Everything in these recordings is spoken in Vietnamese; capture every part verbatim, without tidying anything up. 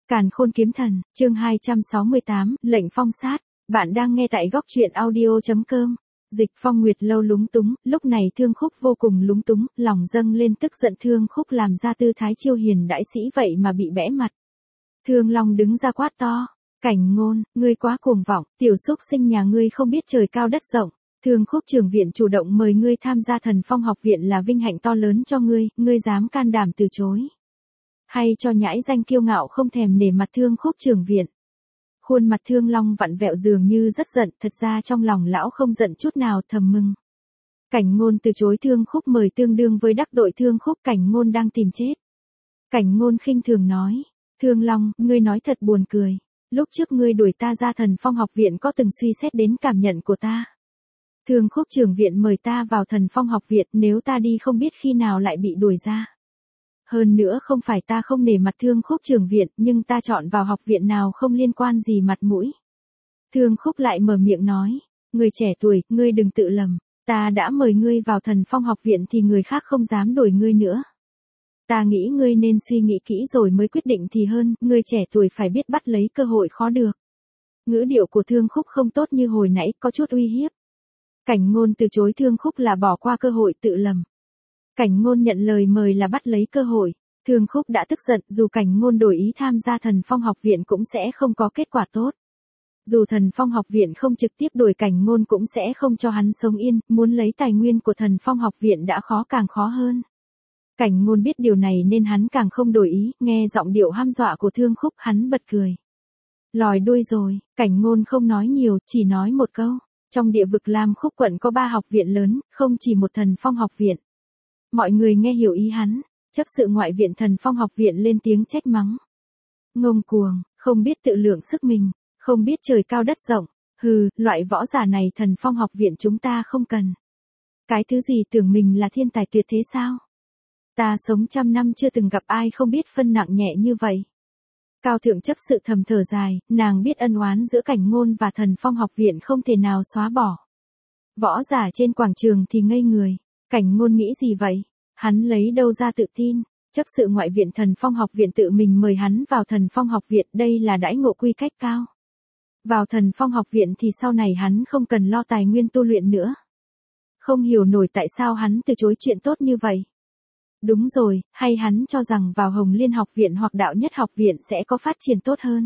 Càn Khôn Kiếm Thần, chương hai trăm sáu mươi tám, lệnh phong sát. Bạn đang nghe tại góc truyện audio.com. Dịch Phong Nguyệt Lâu lúng túng, lúc này Thương Khúc vô cùng lúng túng, lòng dâng lên tức giận. Thương Khúc làm ra tư thái chiêu hiền đại sĩ vậy mà bị bẽ mặt. Thương Long đứng ra quát to, Cảnh Ngôn, ngươi quá cuồng vọng, tiểu xúc sinh nhà ngươi không biết trời cao đất rộng. Thương Khúc trưởng viện chủ động mời ngươi tham gia Thần Phong học viện là vinh hạnh to lớn cho ngươi, ngươi dám can đảm từ chối. Hay cho nhãi danh kiêu ngạo không thèm nể mặt Thương Khúc trưởng viện. Khuôn mặt Thương Long vặn vẹo dường như rất giận, thật ra trong lòng lão không giận chút nào, thầm mừng. Cảnh Ngôn từ chối Thương Khúc mời tương đương với đắc tội Thương Khúc, Cảnh Ngôn đang tìm chết. Cảnh Ngôn khinh thường nói, Thương Long, ngươi nói thật buồn cười, lúc trước ngươi đuổi ta ra Thần Phong học viện có từng suy xét đến cảm nhận của ta. Thương Khúc trưởng viện mời ta vào Thần Phong học viện, nếu ta đi không biết khi nào lại bị đuổi ra. Hơn nữa không phải ta không nể mặt Thương Khúc trưởng viện, nhưng ta chọn vào học viện nào không liên quan gì mặt mũi. Thương Khúc lại mở miệng nói, người trẻ tuổi, ngươi đừng tự lầm, ta đã mời ngươi vào Thần Phong học viện thì người khác không dám đuổi ngươi nữa. Ta nghĩ ngươi nên suy nghĩ kỹ rồi mới quyết định thì hơn, ngươi trẻ tuổi phải biết bắt lấy cơ hội khó được. Ngữ điệu của Thương Khúc không tốt như hồi nãy, có chút uy hiếp. Cảnh Ngôn từ chối Thương Khúc là bỏ qua cơ hội, tự lầm. Cảnh Ngôn nhận lời mời là bắt lấy cơ hội. Thương Khúc đã tức giận, dù Cảnh Ngôn đổi ý tham gia Thần Phong học viện cũng sẽ không có kết quả tốt. Dù Thần Phong học viện không trực tiếp đuổi Cảnh Ngôn cũng sẽ không cho hắn sống yên, muốn lấy tài nguyên của Thần Phong học viện đã khó càng khó hơn. Cảnh Ngôn biết điều này nên hắn càng không đổi ý, nghe giọng điệu hăm dọa của Thương Khúc hắn bật cười. Lòi đuôi rồi, Cảnh Ngôn không nói nhiều, chỉ nói một câu. Trong địa vực Lam Khúc quận có ba học viện lớn, không chỉ một Thần Phong học viện. Mọi người nghe hiểu ý hắn, chấp sự ngoại viện Thần Phong học viện lên tiếng trách mắng. Ngông cuồng, không biết tự lượng sức mình, không biết trời cao đất rộng, hừ, loại võ giả này Thần Phong học viện chúng ta không cần. Cái thứ gì tưởng mình là thiên tài tuyệt thế sao? Ta sống trăm năm chưa từng gặp ai không biết phân nặng nhẹ như vậy. Cao thượng chấp sự thầm thở dài, nàng biết ân oán giữa Cảnh Ngôn và Thần Phong học viện không thể nào xóa bỏ. Võ giả trên quảng trường thì ngây người, Cảnh Ngôn nghĩ gì vậy? Hắn lấy đâu ra tự tin? Chấp sự ngoại viện Thần Phong học viện tự mình mời hắn vào Thần Phong học viện, đây là đãi ngộ quy cách cao. Vào Thần Phong học viện thì sau này hắn không cần lo tài nguyên tu luyện nữa. Không hiểu nổi tại sao hắn từ chối chuyện tốt như vậy. Đúng rồi, hay hắn cho rằng vào Hồng Liên học viện hoặc Đạo Nhất học viện sẽ có phát triển tốt hơn.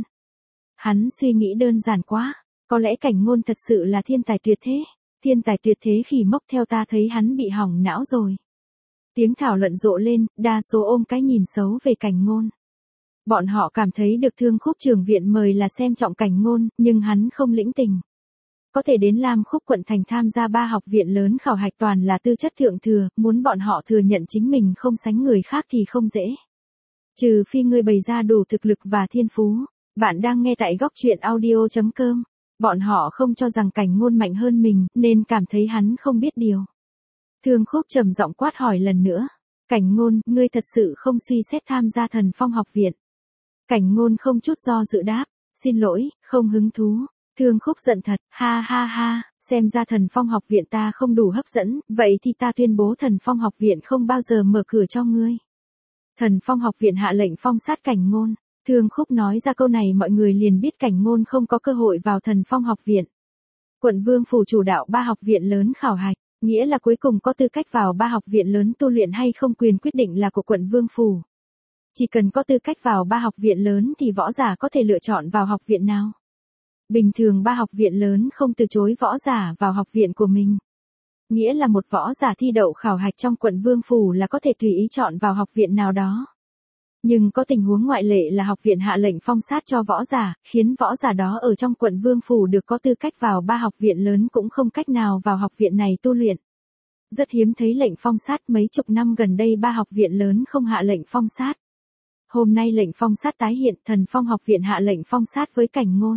Hắn suy nghĩ đơn giản quá, có lẽ Cảnh Ngôn thật sự là thiên tài tuyệt thế. Thiên tài tuyệt thế khỉ mốc, theo ta thấy hắn bị hỏng não rồi. Tiếng thảo luận rộ lên, đa số ôm cái nhìn xấu về Cảnh Ngôn. Bọn họ cảm thấy được Thương Khúc trưởng viện mời là xem trọng Cảnh Ngôn, nhưng hắn không lĩnh tình. Có thể đến Lam Khúc quận thành tham gia ba học viện lớn khảo hạch toàn là tư chất thượng thừa, muốn bọn họ thừa nhận chính mình không sánh người khác thì không dễ. Trừ phi ngươi bày ra đủ thực lực và thiên phú. Bạn đang nghe tại góc truyện audio.com. Bọn họ không cho rằng Cảnh Ngôn mạnh hơn mình, nên cảm thấy hắn không biết điều. Thương Khúc trầm giọng quát hỏi lần nữa. Cảnh Ngôn, ngươi thật sự không suy xét tham gia Thần Phong học viện? Cảnh Ngôn không chút do dự đáp, xin lỗi, không hứng thú. Thương Khúc giận thật, ha ha ha, xem ra Thần Phong học viện ta không đủ hấp dẫn, vậy thì ta tuyên bố Thần Phong học viện không bao giờ mở cửa cho ngươi. Thần Phong học viện hạ lệnh phong sát Cảnh Ngôn. Thương Khúc nói ra câu này mọi người liền biết Cảnh Ngôn không có cơ hội vào Thần Phong học viện. Quận Vương phủ chủ đạo ba học viện lớn khảo hạch, nghĩa là cuối cùng có tư cách vào ba học viện lớn tu luyện hay không quyền quyết định là của quận Vương phủ. Chỉ cần có tư cách vào ba học viện lớn thì võ giả có thể lựa chọn vào học viện nào. Bình thường ba học viện lớn không từ chối võ giả vào học viện của mình. Nghĩa là một võ giả thi đậu khảo hạch trong quận Vương phủ là có thể tùy ý chọn vào học viện nào đó. Nhưng có tình huống ngoại lệ là học viện hạ lệnh phong sát cho võ giả, khiến võ giả đó ở trong quận Vương phủ được có tư cách vào ba học viện lớn cũng không cách nào vào học viện này tu luyện. Rất hiếm thấy lệnh phong sát, mấy chục năm gần đây ba học viện lớn không hạ lệnh phong sát. Hôm nay lệnh phong sát tái hiện, Thần Phong học viện hạ lệnh phong sát với Cảnh Ngôn.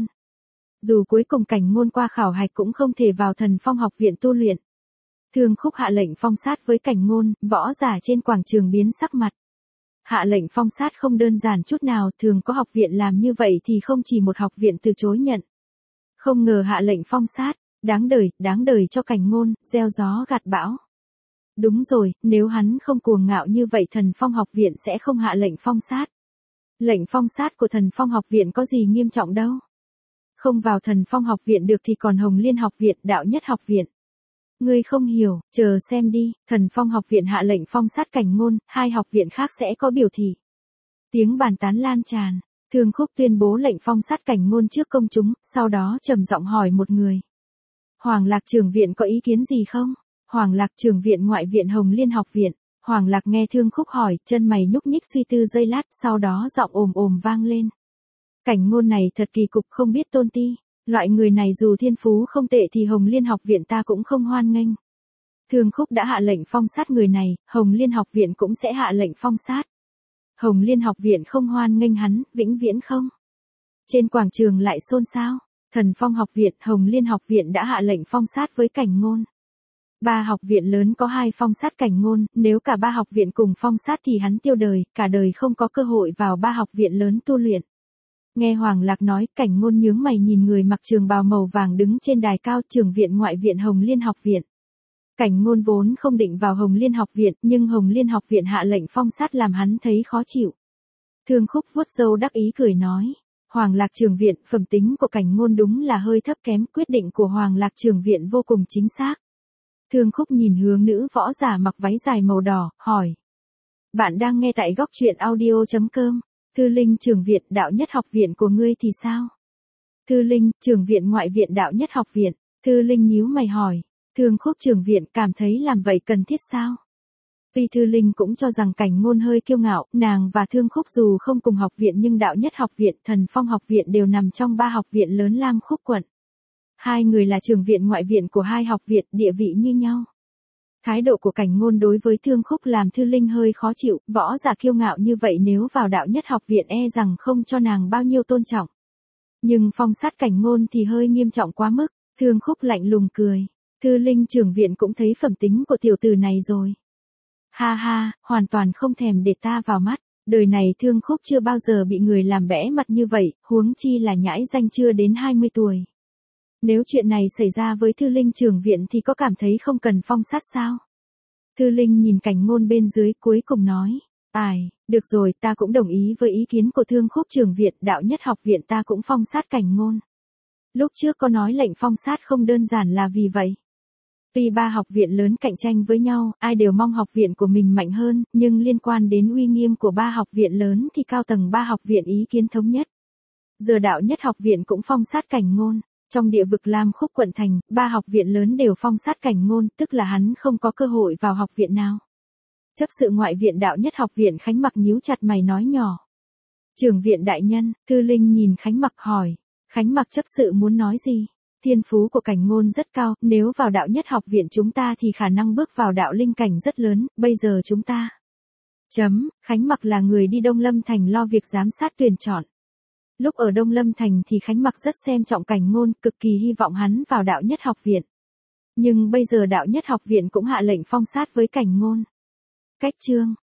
Dù cuối cùng Cảnh Ngôn qua khảo hạch cũng không thể vào Thần Phong học viện tu luyện. Thương Khúc hạ lệnh phong sát với Cảnh Ngôn, võ giả trên quảng trường biến sắc mặt. Hạ lệnh phong sát không đơn giản chút nào, thường có học viện làm như vậy thì không chỉ một học viện từ chối nhận. Không ngờ hạ lệnh phong sát, đáng đời, đáng đời cho Cảnh Ngôn, gieo gió gặt bão. Đúng rồi, nếu hắn không cuồng ngạo như vậy Thần Phong học viện sẽ không hạ lệnh phong sát. Lệnh phong sát của Thần Phong học viện có gì nghiêm trọng đâu. Không vào Thần Phong học viện được thì còn Hồng Liên học viện, Đạo Nhất học viện. Ngươi không hiểu, chờ xem đi, Thần Phong học viện hạ lệnh phong sát Cảnh Ngôn, hai học viện khác sẽ có biểu thị. Tiếng bàn tán lan tràn, Thương Khúc tuyên bố lệnh phong sát Cảnh Ngôn trước công chúng, sau đó trầm giọng hỏi một người. Hoàng Lạc trưởng viện có ý kiến gì không? Hoàng Lạc trưởng viện ngoại viện Hồng Liên học viện. Hoàng Lạc nghe Thương Khúc hỏi, chân mày nhúc nhích suy tư giây lát, sau đó giọng ồm ồm vang lên. Cảnh Ngôn này thật kỳ cục, không biết tôn ti. Loại người này dù thiên phú không tệ thì Hồng Liên học viện ta cũng không hoan nghênh. Thương Khúc đã hạ lệnh phong sát người này, Hồng Liên học viện cũng sẽ hạ lệnh phong sát. Hồng Liên học viện không hoan nghênh hắn, vĩnh viễn không. Trên quảng trường lại xôn xao. Thần Phong học viện, Hồng Liên học viện đã hạ lệnh phong sát với Cảnh Ngôn. Ba học viện lớn có hai phong sát Cảnh Ngôn, nếu cả ba học viện cùng phong sát thì hắn tiêu đời, cả đời không có cơ hội vào ba học viện lớn tu luyện. Nghe Hoàng Lạc nói, Cảnh Ngôn nhướng mày nhìn người mặc trường bào màu vàng đứng trên đài cao, trưởng viện ngoại viện Hồng Liên học viện. Cảnh Ngôn vốn không định vào Hồng Liên học viện, nhưng Hồng Liên học viện hạ lệnh phong sát làm hắn thấy khó chịu. Thương Khúc vuốt râu đắc ý cười nói. Hoàng Lạc trưởng viện, phẩm tính của Cảnh Ngôn đúng là hơi thấp kém, quyết định của Hoàng Lạc trưởng viện vô cùng chính xác. Thương Khúc nhìn hướng nữ võ giả mặc váy dài màu đỏ, hỏi. Bạn đang nghe tại góc truyện audio chấm com. Thư Linh trưởng viện, Đạo Nhất học viện của ngươi thì sao? Thư Linh, trưởng viện ngoại viện Đạo Nhất học viện. Thư Linh nhíu mày hỏi. Thương Khúc trưởng viện cảm thấy làm vậy cần thiết sao? Tuy Thư Linh cũng cho rằng Cảnh Ngôn hơi kiêu ngạo, nàng và Thương Khúc dù không cùng học viện nhưng Đạo Nhất học viện, Thần Phong học viện đều nằm trong ba học viện lớn Lam Khúc quận. Hai người là trưởng viện ngoại viện của hai học viện, địa vị như nhau. Thái độ của Cảnh Ngôn đối với Thương Khúc làm Thư Linh hơi khó chịu, võ giả kiêu ngạo như vậy nếu vào Đạo Nhất học viện e rằng không cho nàng bao nhiêu tôn trọng. Nhưng phong sát Cảnh Ngôn thì hơi nghiêm trọng quá mức, Thương Khúc lạnh lùng cười. Thư Linh trưởng viện cũng thấy phẩm tính của tiểu tử này rồi. Ha ha, hoàn toàn không thèm để ta vào mắt, đời này Thương Khúc chưa bao giờ bị người làm bẽ mặt như vậy, huống chi là nhãi danh chưa đến hai mươi tuổi. Nếu chuyện này xảy ra với Thư Linh trưởng viện thì có cảm thấy không cần phong sát sao? Thư Linh nhìn Cảnh Ngôn bên dưới cuối cùng nói. Ai, được rồi, ta cũng đồng ý với ý kiến của Thương Khúc trưởng viện, Đạo Nhất học viện ta cũng phong sát Cảnh Ngôn. Lúc trước có nói lệnh phong sát không đơn giản là vì vậy. Tuy ba học viện lớn cạnh tranh với nhau, ai đều mong học viện của mình mạnh hơn, nhưng liên quan đến uy nghiêm của ba học viện lớn thì cao tầng ba học viện ý kiến thống nhất. Giờ Đạo Nhất học viện cũng phong sát Cảnh Ngôn. Trong địa vực Lam Khúc quận thành, ba học viện lớn đều phong sát Cảnh Ngôn, tức là hắn không có cơ hội vào học viện nào. Chấp sự ngoại viện Đạo Nhất học viện Khánh Mặc nhíu chặt mày nói nhỏ. Trưởng viện đại nhân, Thư Linh nhìn Khánh Mặc hỏi. Khánh Mặc chấp sự muốn nói gì? Thiên phú của Cảnh Ngôn rất cao, nếu vào Đạo Nhất học viện chúng ta thì khả năng bước vào đạo linh cảnh rất lớn, bây giờ chúng ta. Chấm, Khánh Mặc là người đi Đông Lâm Thành lo việc giám sát tuyển chọn. Lúc ở Đông Lâm Thành thì Khánh Mặc rất xem trọng Cảnh Ngôn, cực kỳ hy vọng hắn vào Đạo Nhất học viện. Nhưng bây giờ Đạo Nhất học viện cũng hạ lệnh phong sát với Cảnh Ngôn. Cách chương